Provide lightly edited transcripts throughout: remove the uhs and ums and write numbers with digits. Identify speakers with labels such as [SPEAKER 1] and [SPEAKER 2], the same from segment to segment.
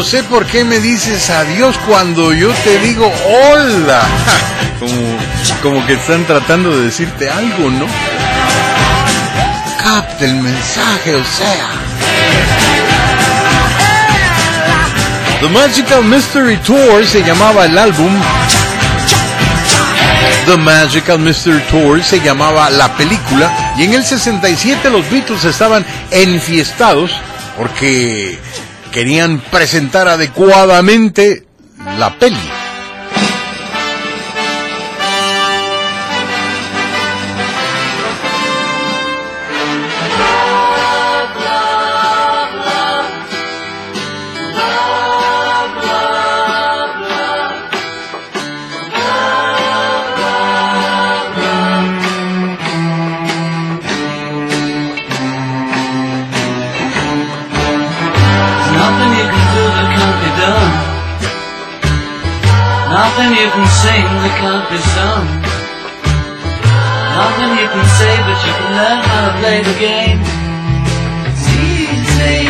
[SPEAKER 1] No sé por qué me dices adiós cuando yo te digo hola. Como que están tratando de decirte algo, ¿no? Capta el mensaje, o sea. The Magical Mystery Tour se llamaba el álbum. The Magical Mystery Tour se llamaba la película. Y en el 67 los Beatles estaban enfiestados porque querían presentar adecuadamente la peli.
[SPEAKER 2] Nothing you can sing that can't be sung. Nothing you can say, but you can learn how to play the game. It's easy.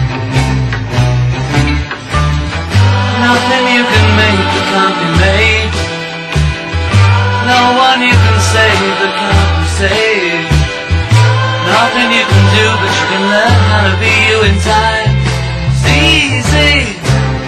[SPEAKER 2] Nothing you can make that can't be made. No one you can save that can't be saved. Nothing you can do, but you can learn how to be you in time. It's easy.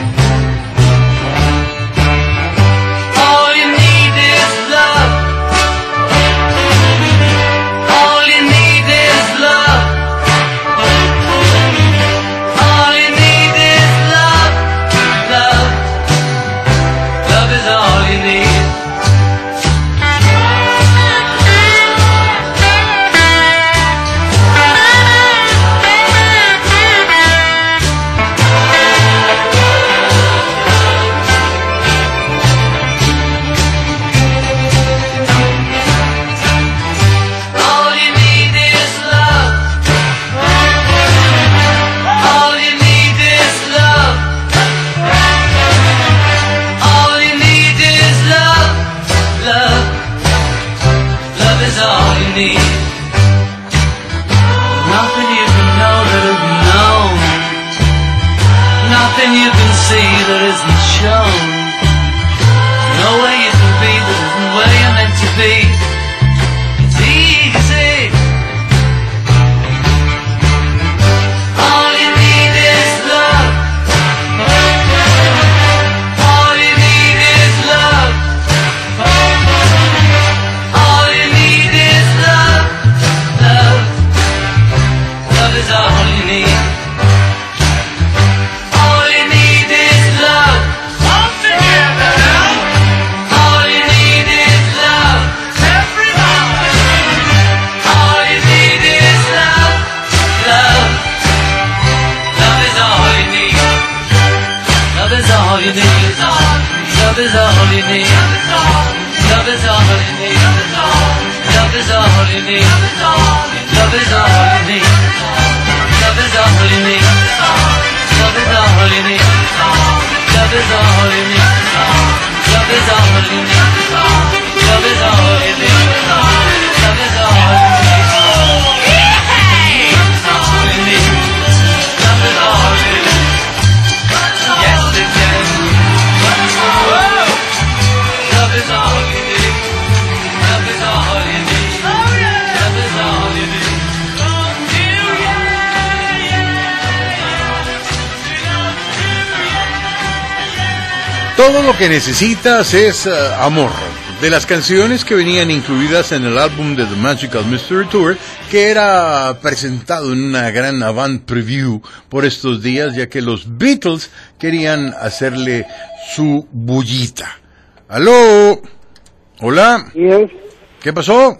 [SPEAKER 1] Todo lo que necesitas es amor. De las canciones que venían incluidas en el álbum de The Magical Mystery Tour, que era presentado en una gran avant preview por estos días, ya que los Beatles querían hacerle su bullita. ¿Aló? ¿Hola?
[SPEAKER 3] Yes.
[SPEAKER 1] ¿Qué pasó?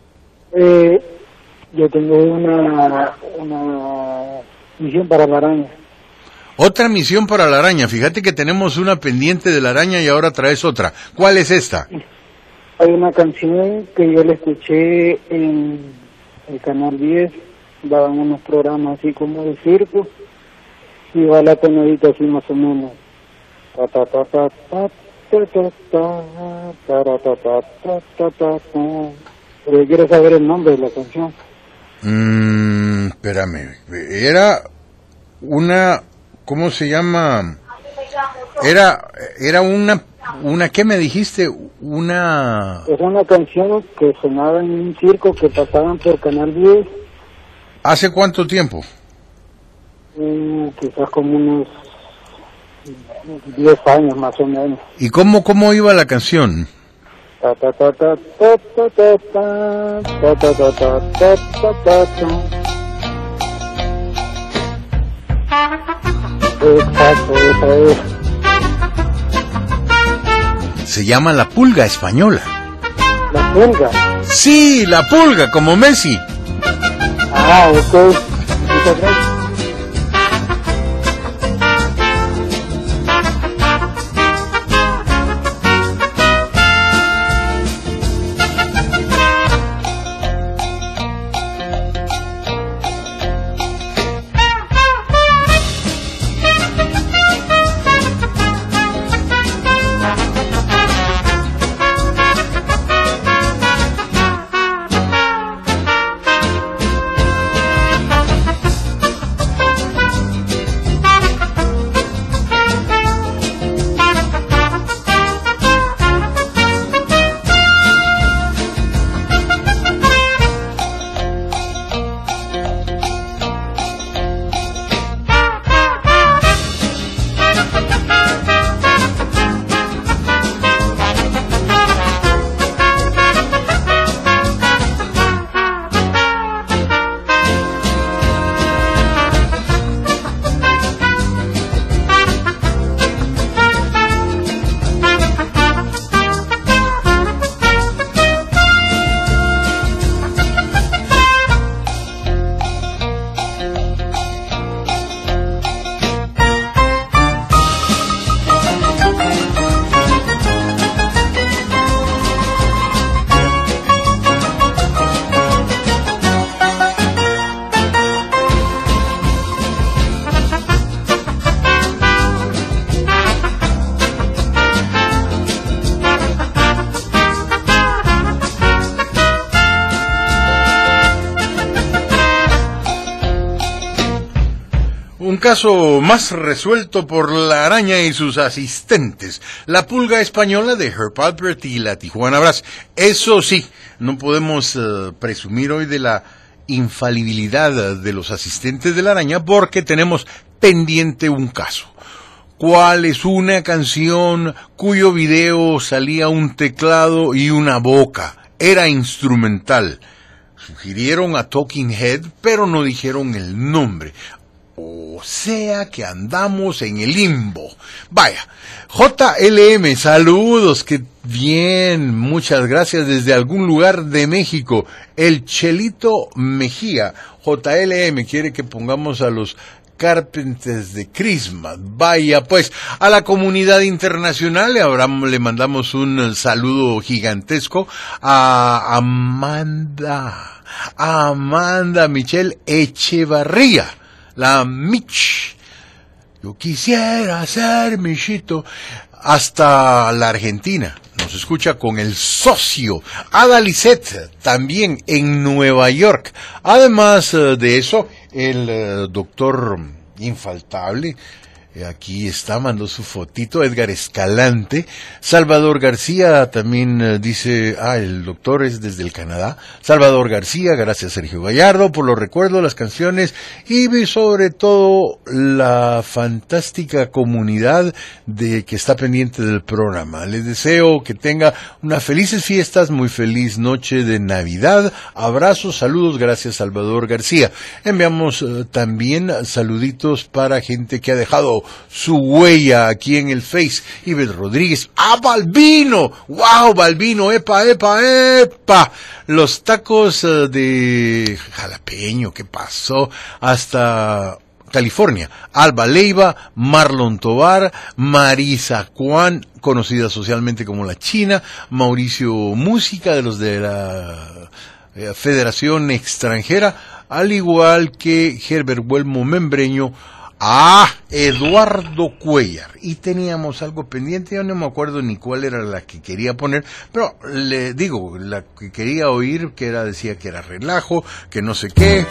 [SPEAKER 3] Yo tengo una misión para la araña.
[SPEAKER 1] Otra misión para la araña. Fíjate que tenemos una pendiente de la araña y ahora traes otra. ¿Cuál es esta?
[SPEAKER 3] Hay una canción que yo la escuché en el Canal 10. Daban unos programas así como de circo. Y va la tonadita así más o menos. Ta ta ta ta ta ta ta ta ta ta ta ta ta ta. Pero yo quiero saber el nombre de la canción.
[SPEAKER 1] Espérame. Era una... ¿Cómo se llama? Era una, ¿qué me dijiste? Una...
[SPEAKER 3] Es una canción que sonaba en un circo que pasaban por Canal 10.
[SPEAKER 1] ¿Hace cuánto tiempo?
[SPEAKER 3] Quizás como unos 10 años más o menos.
[SPEAKER 1] ¿Y cómo iba la canción?
[SPEAKER 3] Ta ta ta ta ta ta ta ta ta ta ta ta ta ta ta. Exacto, esa es.
[SPEAKER 1] Se llama La Pulga Española.
[SPEAKER 3] La Pulga.
[SPEAKER 1] Sí, La Pulga, como Messi.
[SPEAKER 3] Ah, ok. Muchas gracias.
[SPEAKER 1] Un caso más resuelto por la araña y sus asistentes. La Pulga Española de Herb Alpert y la Tijuana Brass. Eso sí, no podemos presumir hoy de la infalibilidad de los asistentes de la araña porque tenemos pendiente un caso. ¿Cuál es una canción cuyo video salía un teclado y una boca? Era instrumental. Sugirieron a Talking Head, pero no dijeron el nombre. O sea que andamos en el limbo. Vaya, JLM, saludos, que bien, muchas gracias desde algún lugar de México. El Chelito Mejía, JLM, quiere que pongamos a los Carpenters de Christmas. Vaya pues, a la comunidad internacional le mandamos un saludo gigantesco a Amanda Michelle Echevarría. La Mich, yo quisiera ser Michito, hasta la Argentina. Nos escucha con el socio Ada Lisset, también en Nueva York. Además de eso, el doctor infaltable, aquí está, mandó su fotito, Edgar Escalante. Salvador García también dice, el doctor es desde el Canadá. Salvador García, gracias Sergio Gallardo por los recuerdos, las canciones y sobre todo la fantástica comunidad que está pendiente del programa. Les deseo que tenga unas felices fiestas, muy feliz noche de Navidad. Abrazos, saludos, gracias Salvador García. Enviamos también saluditos para gente que ha dejado su huella aquí en el Face. Ives Rodríguez, Balbino, wow, Balbino, epa, los tacos de jalapeño, ¿qué pasó? Hasta California, Alba Leiva, Marlon Tobar, Marisa Juan, conocida socialmente como La China, Mauricio Música, de los de la Federación Extranjera, al igual que Herbert Huelmo Membreño, Eduardo Cuellar. Y teníamos algo pendiente, yo no me acuerdo ni cuál era la que quería poner, pero le digo, la que quería oír, que decía que era relajo, que no sé qué.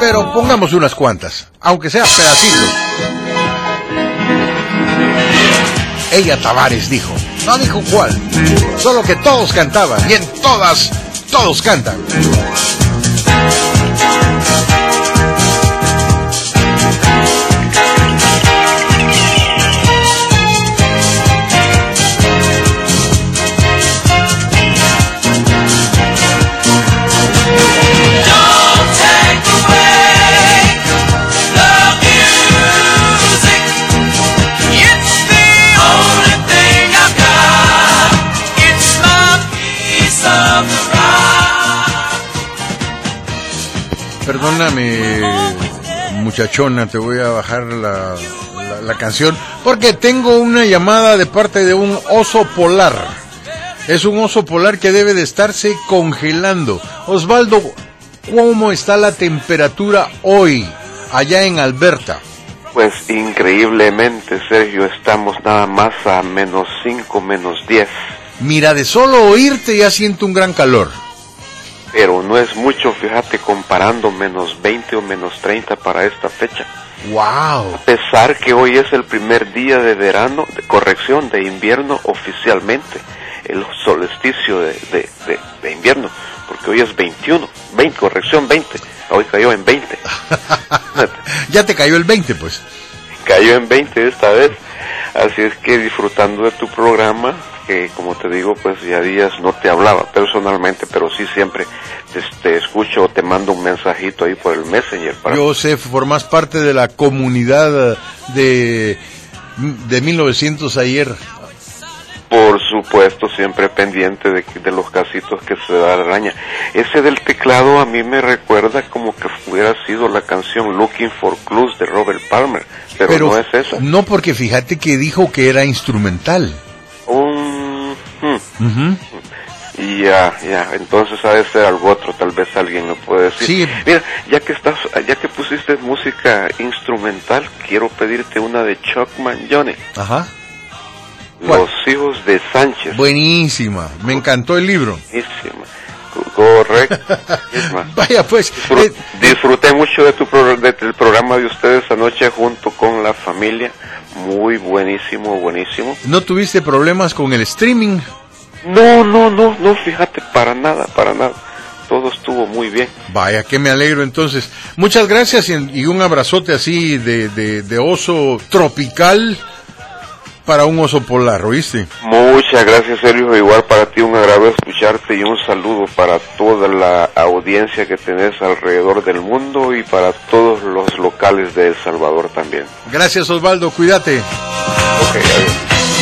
[SPEAKER 1] pero pongamos unas cuantas, aunque sea pedacitos. Ella Tavares dijo, no dijo cuál, solo que todos cantaban, y en todas, todos cantan. Perdóname, muchachona, te voy a bajar la canción, porque tengo una llamada de parte de un oso polar. Es un oso polar que debe de estarse congelando. Osvaldo, ¿cómo está la temperatura hoy allá en Alberta?
[SPEAKER 4] Pues increíblemente, Sergio, estamos nada más a -5, -10.
[SPEAKER 1] Mira, de solo oírte ya siento un gran calor.
[SPEAKER 4] Pero no es mucho, fíjate, comparando -20 o -30 para esta fecha.
[SPEAKER 1] ¡Wow!
[SPEAKER 4] A pesar que hoy es el primer día de verano, de invierno oficialmente, el solsticio de invierno, porque hoy es 20, hoy cayó en 20.
[SPEAKER 1] Ya te cayó el 20, pues.
[SPEAKER 4] Cayó en 20 esta vez, así es que disfrutando de tu programa, que como te digo, pues ya días no te hablaba personalmente, pero sí siempre te escucho o te mando un mensajito ahí por el Messenger.
[SPEAKER 1] Yo sé, formas parte de la comunidad de 1900 ayer.
[SPEAKER 4] Por supuesto, siempre pendiente de los casitos que se da la araña. Ese del teclado a mí me recuerda como que hubiera sido la canción Looking for Clues de Robert Palmer, pero no es esa.
[SPEAKER 1] No, porque fíjate que dijo que era instrumental.
[SPEAKER 4] Y ya, entonces ha de ser algo otro, tal vez alguien lo puede decir.
[SPEAKER 1] Sí.
[SPEAKER 4] Mira, ya que pusiste música instrumental, quiero pedirte una de Chuck Mangione.
[SPEAKER 1] Ajá.
[SPEAKER 4] Los hijos de Sánchez.
[SPEAKER 1] Buenísima, me encantó el libro.
[SPEAKER 4] Buenísima, correcto.
[SPEAKER 1] Vaya pues.
[SPEAKER 4] Disfruté mucho del programa de ustedes anoche junto con la familia. Muy buenísimo.
[SPEAKER 1] ¿No tuviste problemas con el streaming?
[SPEAKER 4] No, fíjate, para nada. Todo estuvo muy bien.
[SPEAKER 1] Vaya, que me alegro entonces. Muchas gracias y un abrazote así de oso tropical para un oso polar, ¿oíste?
[SPEAKER 4] Muchas gracias, Sergio. Igual para ti un agrado escucharte y un saludo para toda la audiencia que tenés alrededor del mundo y para todos los locales de El Salvador también.
[SPEAKER 1] Gracias, Osvaldo. Cuídate.
[SPEAKER 4] Ok, adiós.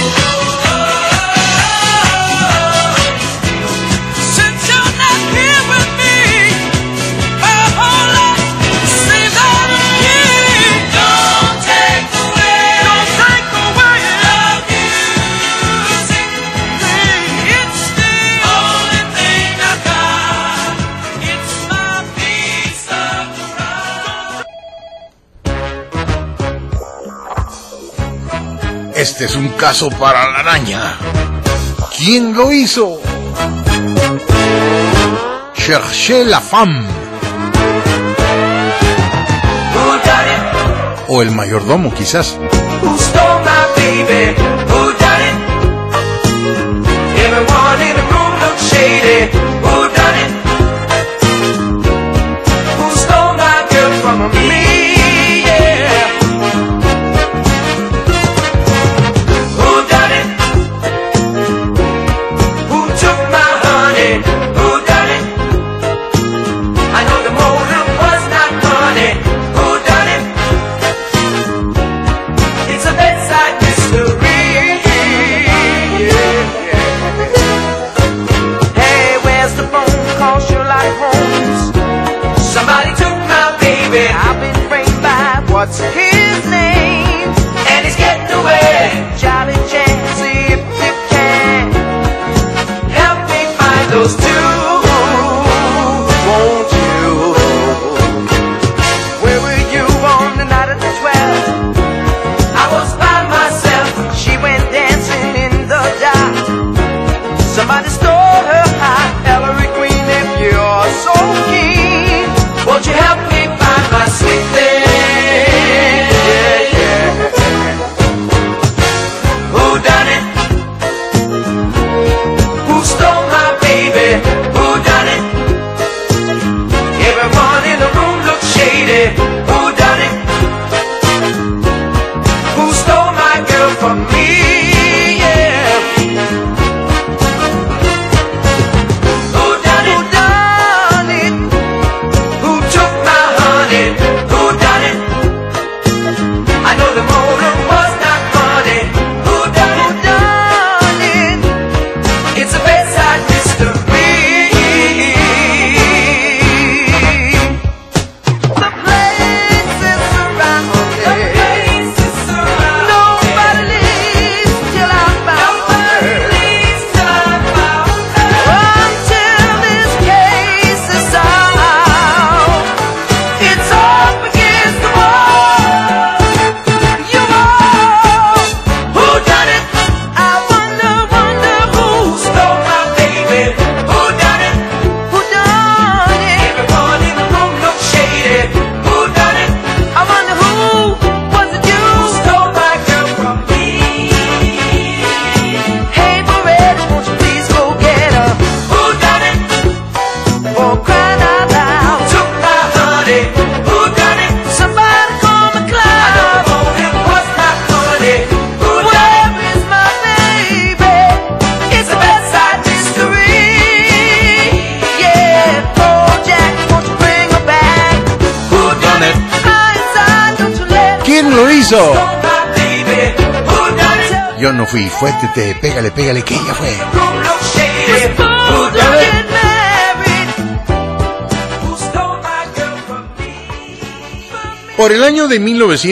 [SPEAKER 1] Este es un caso para la araña. ¿Quién lo hizo? Cherchez la femme. O el mayordomo, quizás.
[SPEAKER 5] What's his name? And he's getting away. Jolly Jancy, if you can help me find those two, won't you? Where were you on the night of the 12th? I was by myself. She went dancing in the dark. Somebody stole her heart. Ellery Queen, if you're so keen, won't you help me find my
[SPEAKER 2] done it.
[SPEAKER 1] ¿Quién lo hizo?
[SPEAKER 2] Stole my baby. Who done it?
[SPEAKER 1] Yo no fui, fue Tete, pégale, pégale, que ella fue.
[SPEAKER 2] Who looked shady? Who done it? Who stole my girl from me?
[SPEAKER 1] Por el año de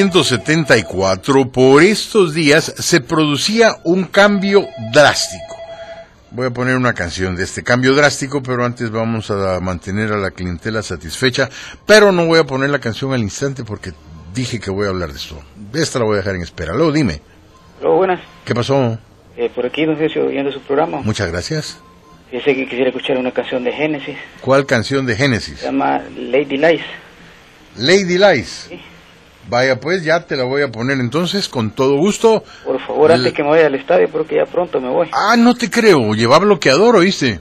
[SPEAKER 1] 1974, por estos días, se producía un cambio drástico. Voy a poner una canción de este cambio drástico, pero antes vamos a mantener a la clientela satisfecha, pero no voy a poner la canción al instante porque dije que voy a hablar de esto. Esta la voy a dejar en espera. Luego dime,
[SPEAKER 6] Hola, buenas.
[SPEAKER 1] ¿qué pasó?
[SPEAKER 6] Por aquí, don Sergio, oyendo su programa.
[SPEAKER 1] Muchas gracias.
[SPEAKER 6] Fíjese que quisiera escuchar una canción de Genesis.
[SPEAKER 1] ¿Cuál canción de Génesis?
[SPEAKER 6] Se llama Lady Lies.
[SPEAKER 1] Lady Lies.
[SPEAKER 6] Sí.
[SPEAKER 1] Vaya pues, ya te la voy a poner entonces, con todo gusto.
[SPEAKER 6] Por favor, antes que me vaya al estadio, porque ya pronto me voy.
[SPEAKER 1] Ah, no te creo, lleva bloqueador, ¿oíste?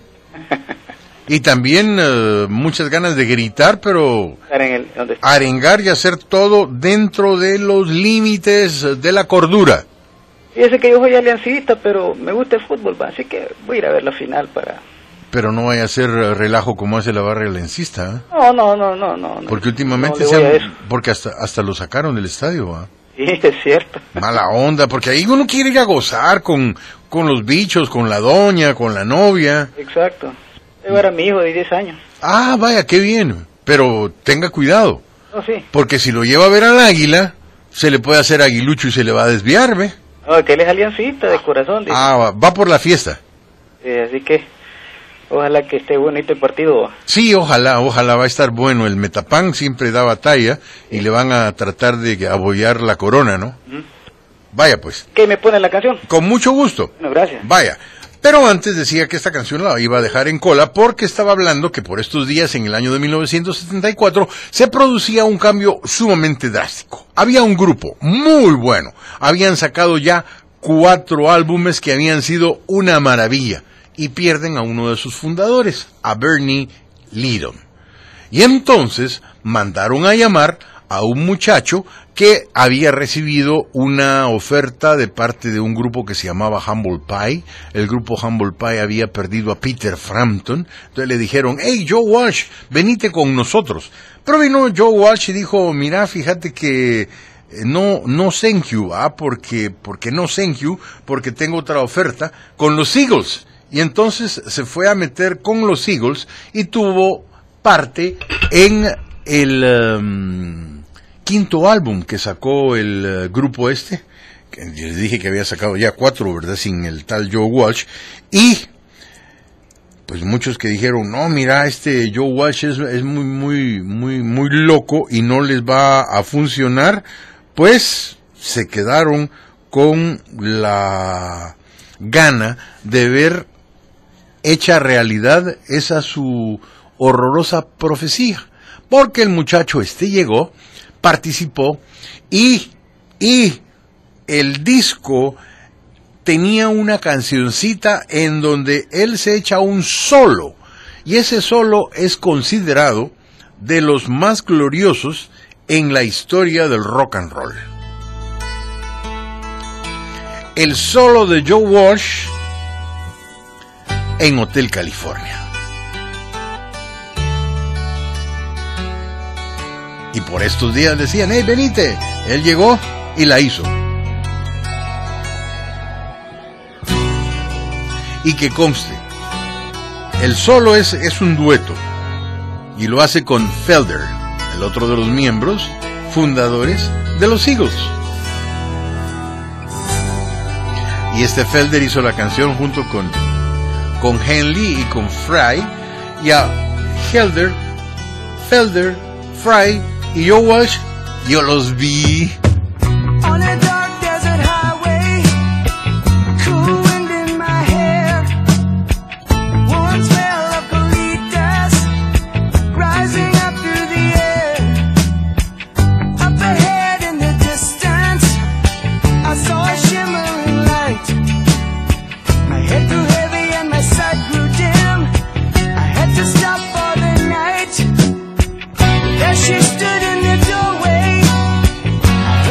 [SPEAKER 1] Y también muchas ganas de gritar, pero
[SPEAKER 6] Estar en el, donde está.
[SPEAKER 1] arengar y hacer todo dentro de los límites de la cordura.
[SPEAKER 6] Fíjese que yo soy aliancista, pero me gusta el fútbol, va, así que voy a ir a ver la final para...
[SPEAKER 1] Pero no vaya a ser relajo como hace la barra lencista, ¿eh?
[SPEAKER 6] No.
[SPEAKER 1] Porque últimamente
[SPEAKER 6] no le voy a eso.
[SPEAKER 1] porque hasta lo sacaron del estadio, ¿va?
[SPEAKER 6] Sí, es cierto.
[SPEAKER 1] Mala onda, porque ahí uno quiere ir a gozar con los bichos, con la doña, con la novia.
[SPEAKER 6] Exacto. Yo era mi hijo de 10 años.
[SPEAKER 1] Ah, vaya, qué bien. Pero tenga cuidado,
[SPEAKER 6] No, sí.
[SPEAKER 1] porque si lo lleva a ver al águila, se le puede hacer aguilucho y se le va a desviar, ¿ve?
[SPEAKER 6] No, que él es aliancista de corazón. Dice.
[SPEAKER 1] Ah, va por la fiesta.
[SPEAKER 6] Así que ojalá que esté bonito el partido.
[SPEAKER 1] Sí, ojalá va a estar bueno. El Metapan siempre da batalla y le van a tratar de abollar la corona, ¿no? Vaya pues,
[SPEAKER 6] ¿Qué me pone la canción?
[SPEAKER 1] con mucho gusto.
[SPEAKER 6] Bueno, gracias.
[SPEAKER 1] Vaya. Pero antes decía que esta canción la iba a dejar en cola porque estaba hablando que por estos días, en el año de 1974, se producía un cambio sumamente drástico. Había un grupo muy bueno. Habían sacado ya 4 álbumes que habían sido una maravilla. Y pierden a uno de sus fundadores, a Bernie Leadon. Y entonces mandaron a llamar a un muchacho que había recibido una oferta de parte de un grupo que se llamaba Humble Pie. El grupo Humble Pie había perdido a Peter Frampton. Entonces le dijeron, hey, Joe Walsh, venite con nosotros. Pero vino Joe Walsh y dijo, mira, fíjate que no thank you, porque no thank you, porque tengo otra oferta con los Eagles. Y entonces se fue a meter con los Eagles y tuvo parte en el quinto álbum que sacó el grupo este. Que yo les dije que había sacado ya 4, ¿verdad? Sin el tal Joe Walsh. Y pues muchos que dijeron, no, mira, este Joe Walsh es muy loco y no les va a funcionar, pues se quedaron con la gana de ver hecha realidad esa su horrorosa profecía, porque el muchacho este llegó, participó y el disco tenía una cancioncita en donde él se echa un solo, y ese solo es considerado de los más gloriosos en la historia del rock and roll. El solo de Joe Walsh en Hotel California. Y por estos días decían, hey, venite. Él llegó y la hizo. Y que conste, el solo es un dueto. Y lo hace con Felder, el otro de los miembros fundadores de los Eagles. Y este Felder hizo la canción junto con Henley y con Fry, y a Felder, Fry y Joe Walsh, yo los vi.
[SPEAKER 5] On a dark desert highway, cool wind in my hair, warm smell of colitas rising up through the air. Up ahead in the distance, I saw a shimmering light. My head grew heavy and my sight grew dim. I had to stop for the night. There she stood in the doorway.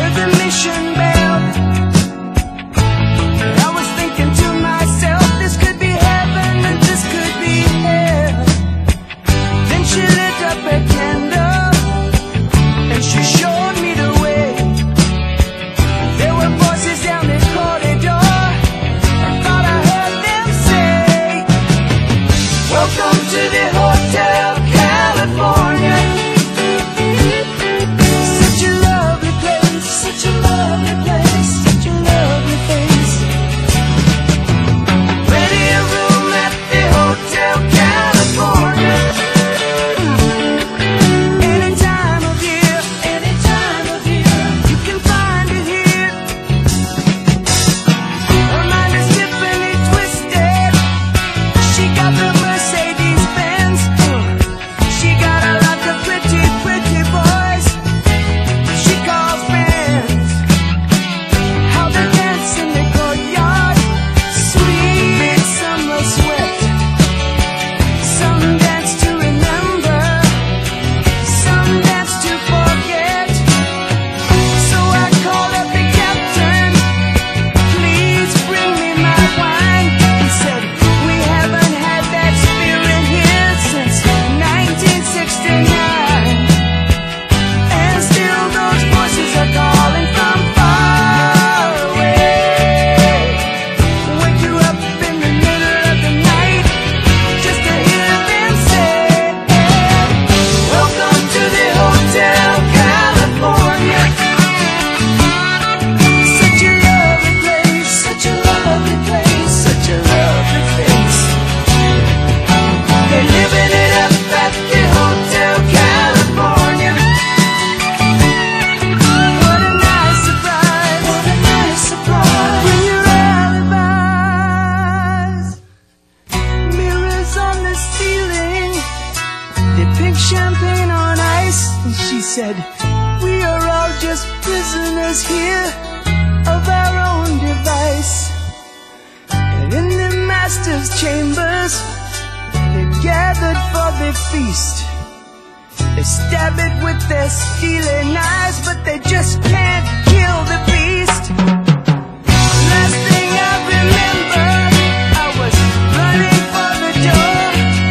[SPEAKER 5] said, we are all just prisoners here of our own device. And in the master's chambers, they've gathered for the feast. They stab it with their steely knives, but they just can't kill the beast. Last thing I remember, I was running for the door.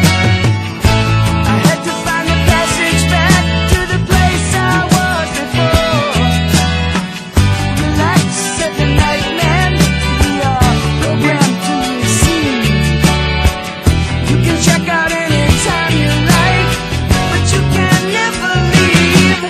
[SPEAKER 5] I had to find a passage back to the place I was before. Relax, said the night man, we are programmed to receive. You can check out anytime you like, but you can never leave.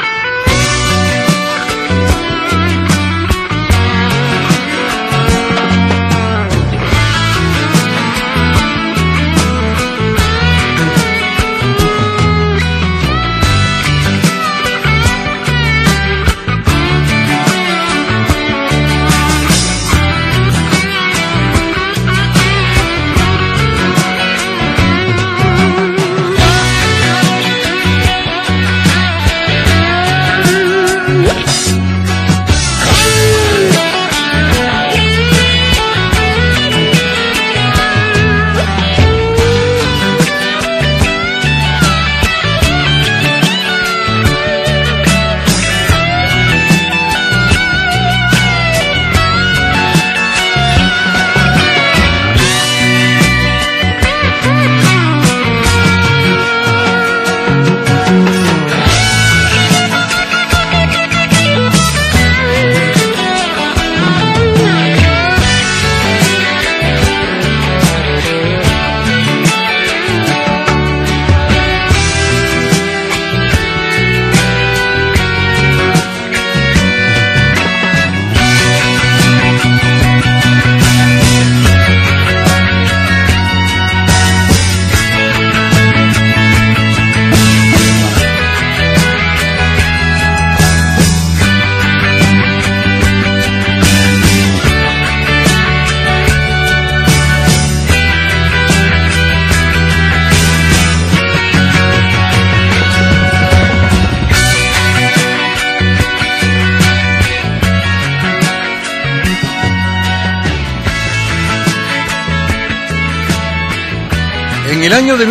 [SPEAKER 1] En el año de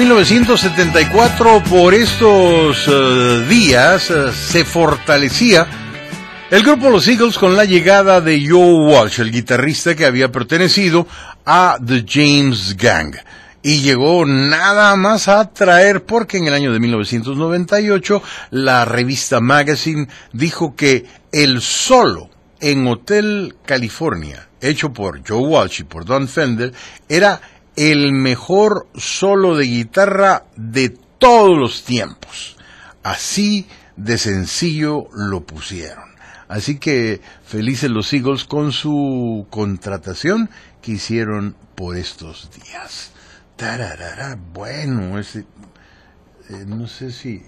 [SPEAKER 1] 1974, por estos días, se fortalecía el grupo Los Eagles con la llegada de Joe Walsh, el guitarrista que había pertenecido a The James Gang. Y llegó nada más a traer, porque en el año de 1998, la revista Magazine dijo que el solo en Hotel California, hecho por Joe Walsh y por Don Fender, era el mejor solo de guitarra de todos los tiempos. Así de sencillo lo pusieron. Así que felices los Eagles con su contratación que hicieron por estos días. Tararara, bueno, no sé si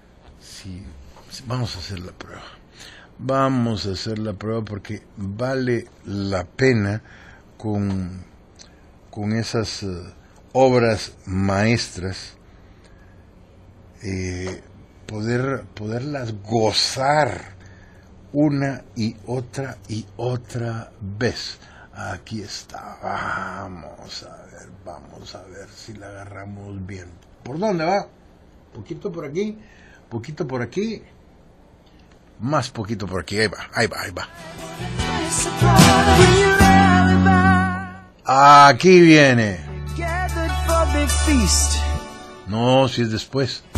[SPEAKER 1] vamos a hacer la prueba. Vamos a hacer la prueba porque vale la pena con esas obras maestras, poderlas gozar una y otra vez. Aquí está, vamos a ver si la agarramos bien. ¿Por dónde va? Poquito por aquí, más poquito por aquí, ahí va. Aquí viene. No, si es después.